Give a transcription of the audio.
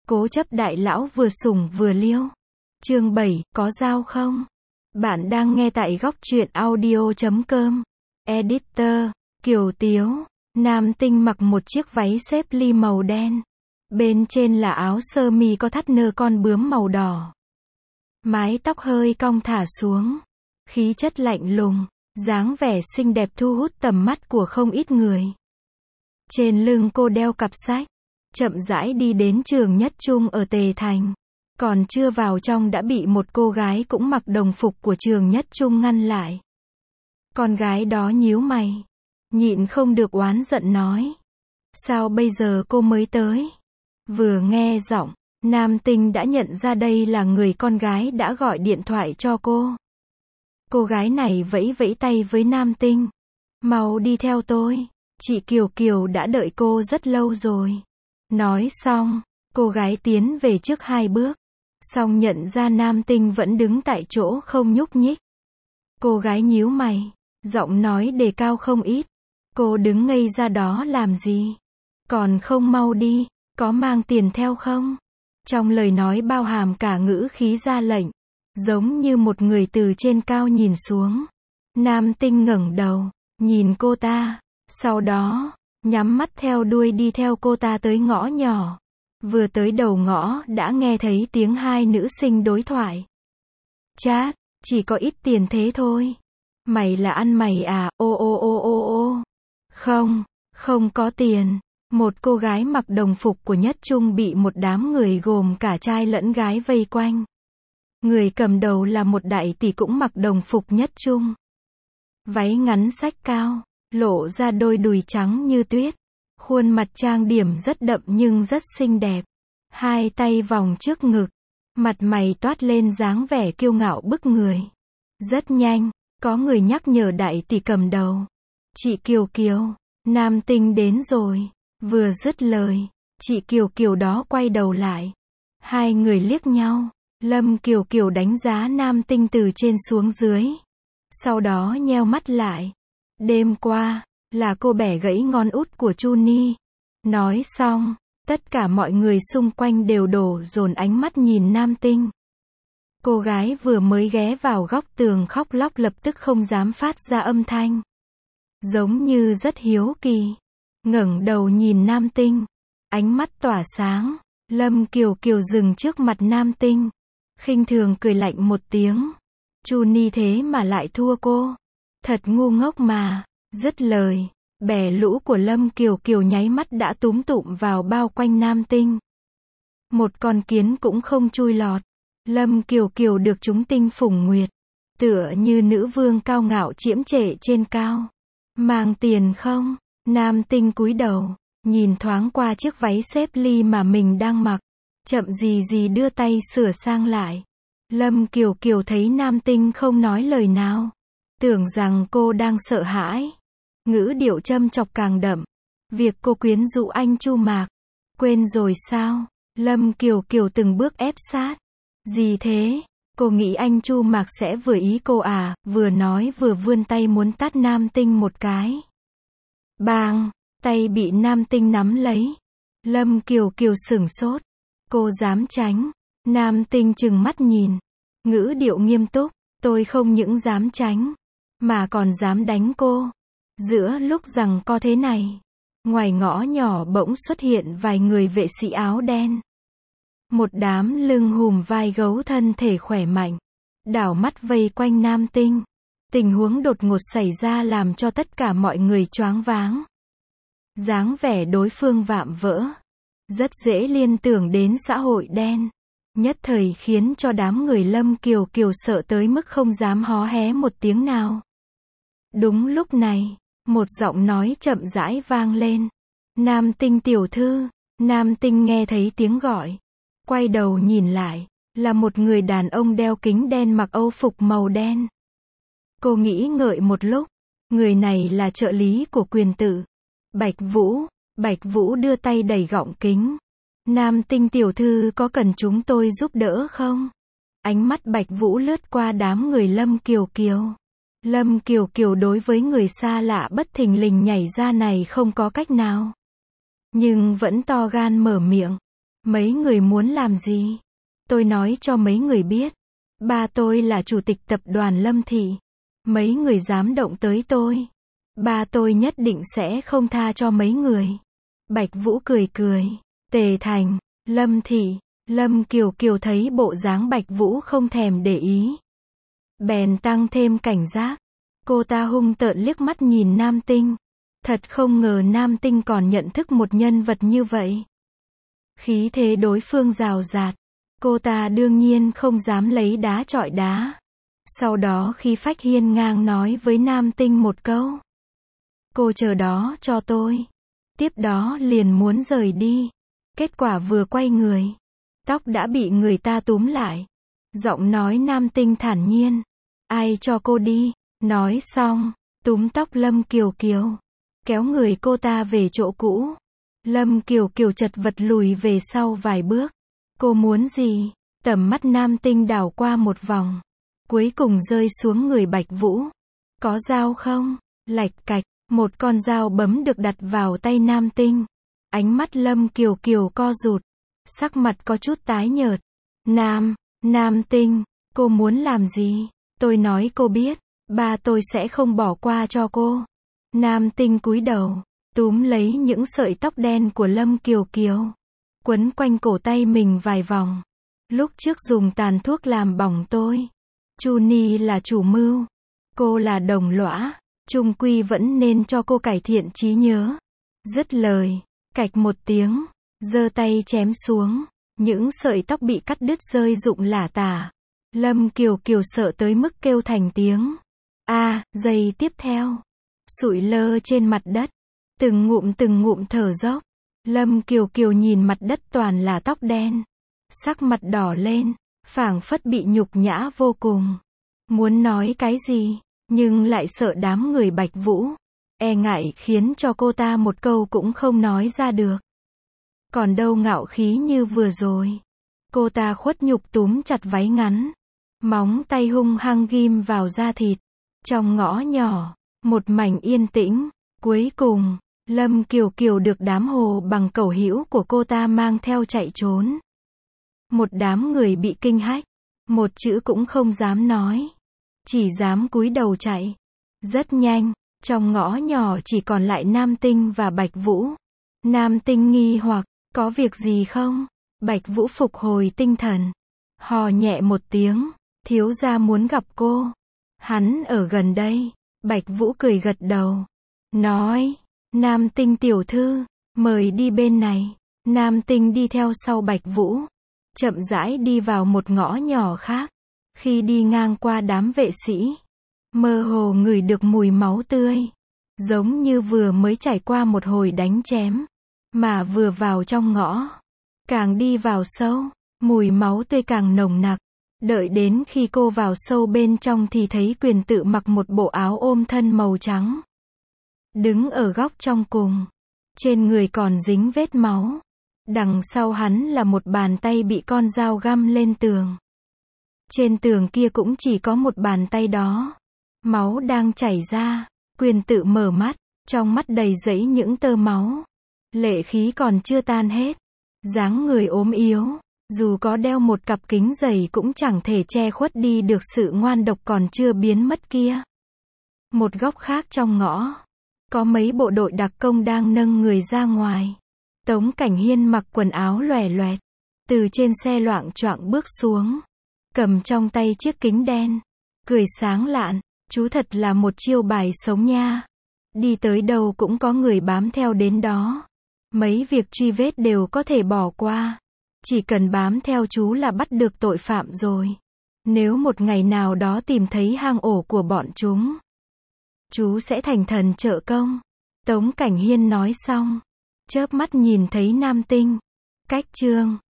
Cố chấp đại lão vừa sủng vừa liêu. Chương 7, có dao không? Bạn đang nghe tại góc truyện audio.com. Editor, Kiều Tiếu. Nam tinh mặc một chiếc váy xếp ly màu đen. Bên trên là áo sơ mi có thắt nơ con bướm màu đỏ. Mái tóc hơi cong thả xuống. Khí chất lạnh lùng, dáng vẻ xinh đẹp thu hút tầm mắt của không ít người. Trên lưng cô đeo cặp sách. Chậm rãi đi đến trường Nhất Trung ở Tề Thành. Còn chưa vào trong đã bị một cô gái cũng mặc đồng phục của trường Nhất Trung ngăn lại. Con gái đó nhíu mày, nhịn không được oán giận nói. Sao bây giờ cô mới tới? Vừa nghe giọng, nam tinh đã nhận ra đây là người con gái đã gọi điện thoại cho cô. Cô gái này vẫy vẫy tay với nam tinh. Mau đi theo tôi, chị Kiều Kiều đã đợi cô rất lâu rồi. Nói xong, cô gái tiến về trước 2 bước. Xong nhận ra nam tinh vẫn đứng tại chỗ không nhúc nhích. Cô gái nhíu mày, giọng nói đề cao không ít. Cô đứng ngây ra đó làm gì? Còn không mau đi, có mang tiền theo không? Trong lời nói bao hàm cả ngữ khí ra lệnh, giống như một người từ trên cao nhìn xuống. Nam tinh ngẩng đầu, nhìn cô ta, sau đó nhắm mắt theo đuôi đi theo cô ta tới ngõ nhỏ. Vừa tới đầu ngõ đã nghe thấy tiếng hai nữ sinh đối thoại. Chát, chỉ có ít tiền thế thôi. Mày là ăn mày à, ô. Không có tiền. Một cô gái mặc đồng phục của Nhất Trung bị một đám người gồm cả trai lẫn gái vây quanh. Người cầm đầu là một đại tỷ cũng mặc đồng phục Nhất Trung. Váy ngắn xách cao, lộ ra đôi đùi trắng như tuyết. Khuôn mặt trang điểm rất đậm nhưng rất xinh đẹp. Hai tay vòng trước ngực. Mặt mày toát lên dáng vẻ kiêu ngạo bức người. Rất nhanh, có người nhắc nhở đại tỷ cầm đầu. Chị Kiều Kiều, nam tinh đến rồi. Vừa dứt lời, chị Kiều Kiều đó quay đầu lại. Hai người liếc nhau. Lâm Kiều Kiều đánh giá nam tinh từ trên xuống dưới. Sau đó nheo mắt lại. Đêm qua, là cô bẻ gãy ngón út của Chu Ni. Nói xong, tất cả mọi người xung quanh đều đổ dồn ánh mắt nhìn nam tinh. Cô gái vừa mới ghé vào góc tường khóc lóc lập tức không dám phát ra âm thanh. Giống như rất hiếu kỳ. Ngẩng đầu nhìn nam tinh. Ánh mắt tỏa sáng. Lâm Kiều Kiều dừng trước mặt nam tinh. Khinh thường cười lạnh một tiếng. Chu Ni thế mà lại thua cô. Thật ngu ngốc mà. Dứt lời, bè lũ của Lâm Kiều Kiều nháy mắt đã túm tụm vào bao quanh nam tinh. Một con kiến cũng không chui lọt. Lâm Kiều Kiều được chúng tinh phủng nguyệt. Tựa như nữ vương cao ngạo chiếm trệ trên cao. Mang tiền không? Nam tinh cúi đầu, nhìn thoáng qua chiếc váy xếp ly mà mình đang mặc. Chậm gì đưa tay sửa sang lại. Lâm Kiều Kiều thấy nam tinh không nói lời nào. Tưởng rằng cô đang sợ hãi. Ngữ điệu châm chọc càng đậm. Việc cô quyến rũ anh Chu Mạc. Quên rồi sao? Lâm Kiều Kiều từng bước ép sát. Gì thế? Cô nghĩ anh Chu Mạc sẽ vừa ý cô à? Vừa nói vừa vươn tay muốn tát nam tinh một cái. Bang! Tay bị nam tinh nắm lấy. Lâm Kiều Kiều sửng sốt. Cô dám tránh. Nam tinh trừng mắt nhìn. Ngữ điệu nghiêm túc. Tôi không những dám tránh, mà còn dám đánh cô. Giữa lúc rằng co thế này, ngoài ngõ nhỏ bỗng xuất hiện vài người vệ sĩ áo đen. Một đám lưng hùm vai gấu thân thể khỏe mạnh, đảo mắt vây quanh nam tinh. Tình huống đột ngột xảy ra làm cho tất cả mọi người choáng váng. Dáng vẻ đối phương vạm vỡ, rất dễ liên tưởng đến xã hội đen. Nhất thời khiến cho đám người Lâm Kiều Kiều sợ tới mức không dám hó hé một tiếng nào. Đúng lúc này, một giọng nói chậm rãi vang lên. Nam tinh tiểu thư. Nam tinh nghe thấy tiếng gọi. Quay đầu nhìn lại, là một người đàn ông đeo kính đen mặc âu phục màu đen. Cô nghĩ ngợi một lúc. Người này là trợ lý của quyền tử. Bạch Vũ. Bạch Vũ đưa tay đẩy gọng kính. Nam tinh tiểu thư có cần chúng tôi giúp đỡ không? Ánh mắt Bạch Vũ lướt qua đám người Lâm Kiều Kiều. Lâm Kiều Kiều đối với người xa lạ bất thình lình nhảy ra này không có cách nào. Nhưng vẫn to gan mở miệng. Mấy người muốn làm gì? Tôi nói cho mấy người biết. Ba tôi là chủ tịch tập đoàn Lâm Thị. Mấy người dám động tới tôi. Ba tôi nhất định sẽ không tha cho mấy người. Bạch Vũ cười cười. Tề Thành, Lâm Thị, Lâm Kiều Kiều thấy bộ dáng Bạch Vũ không thèm để ý. Bèn tăng thêm cảnh giác. Cô ta hung tợn liếc mắt nhìn Nam Tinh. Thật không ngờ Nam Tinh còn nhận thức một nhân vật như vậy. Khí thế đối phương rào rạt. Cô ta đương nhiên không dám lấy đá chọi đá. Sau đó khi phách hiên ngang nói với Nam Tinh một câu. Cô chờ đó cho tôi. Tiếp đó liền muốn rời đi. Kết quả vừa quay người. Tóc đã bị người ta túm lại. Giọng nói Nam Tinh thản nhiên. Ai cho cô đi? Nói xong, túm tóc Lâm Kiều Kiều. Kéo người cô ta về chỗ cũ. Lâm Kiều Kiều chật vật lùi về sau vài bước. Cô muốn gì? Tầm mắt Nam Tinh đảo qua một vòng. Cuối cùng rơi xuống người Bạch Vũ. Có dao không? Lạch cạch, một con dao bấm được đặt vào tay Nam Tinh. Ánh mắt Lâm Kiều Kiều co rụt. Sắc mặt có chút tái nhợt. Nam Tinh, cô muốn làm gì? Tôi nói cô biết, ba tôi sẽ không bỏ qua cho cô. Nam Tinh cúi đầu, túm lấy những sợi tóc đen của Lâm Kiều Kiều. Quấn quanh cổ tay mình vài vòng. Lúc trước dùng tàn thuốc làm bỏng tôi. Chu Ni là chủ mưu. Cô là đồng lõa. Chung quy vẫn nên cho cô cải thiện trí nhớ. Dứt lời, cạch một tiếng, giơ tay chém xuống. Những sợi tóc bị cắt đứt rơi rụng lả tả. Lâm Kiều Kiều sợ tới mức kêu thành tiếng. Giây tiếp theo. Sụi lơ trên mặt đất. Từng ngụm thở dốc. Lâm Kiều Kiều nhìn mặt đất toàn là tóc đen. Sắc mặt đỏ lên, phảng phất bị nhục nhã vô cùng. Muốn nói cái gì, nhưng lại sợ đám người Bạch Vũ. E ngại khiến cho cô ta một câu cũng không nói ra được. Còn đâu ngạo khí như vừa rồi. Cô ta khuất nhục túm chặt váy ngắn. Móng tay hung hăng ghim vào da thịt. Trong ngõ nhỏ, một mảnh yên tĩnh. Cuối cùng, Lâm Kiều Kiều được đám hồ bằng cẩu hữu của cô ta mang theo chạy trốn. Một đám người bị kinh hách. Một chữ cũng không dám nói. Chỉ dám cúi đầu chạy. Rất nhanh, trong ngõ nhỏ chỉ còn lại Nam Tinh và Bạch Vũ. Nam Tinh nghi hoặc, có việc gì không? Bạch Vũ phục hồi tinh thần. Hò nhẹ một tiếng, thiếu gia muốn gặp cô. Hắn ở gần đây. Bạch Vũ cười gật đầu. Nói, Nam Tinh tiểu thư, mời đi bên này. Nam Tinh đi theo sau Bạch Vũ. Chậm rãi đi vào một ngõ nhỏ khác. Khi đi ngang qua đám vệ sĩ, mơ hồ ngửi được mùi máu tươi. Giống như vừa mới trải qua một hồi đánh chém. Mà vừa vào trong ngõ. Càng đi vào sâu, mùi máu tươi càng nồng nặc. Đợi đến khi cô vào sâu bên trong thì thấy Quyền Tự mặc một bộ áo ôm thân màu trắng. Đứng ở góc trong cùng. Trên người còn dính vết máu. Đằng sau hắn là một bàn tay bị con dao găm lên tường. Trên tường kia cũng chỉ có một bàn tay đó. Máu đang chảy ra. Quyền Tự mở mắt. Trong mắt đầy rẫy những tơ máu. Lệ khí còn chưa tan hết. Dáng người ốm yếu. Dù có đeo một cặp kính dày cũng chẳng thể che khuất đi được sự ngoan độc còn chưa biến mất kia. Một góc khác trong ngõ. Có mấy bộ đội đặc công đang nâng người ra ngoài. Tống Cảnh Hiên mặc quần áo lòe loẹt. Từ trên xe loạng choạng bước xuống. Cầm trong tay chiếc kính đen. Cười sáng lạn. Chú thật là một chiêu bài sống nha. Đi tới đâu cũng có người bám theo đến đó. Mấy việc truy vết đều có thể bỏ qua. Chỉ cần bám theo chú là bắt được tội phạm rồi. Nếu một ngày nào đó tìm thấy hang ổ của bọn chúng, chú sẽ thành thần trợ công. Tống Cảnh Hiên nói xong, chớp mắt nhìn thấy Nam Tinh. Cách chương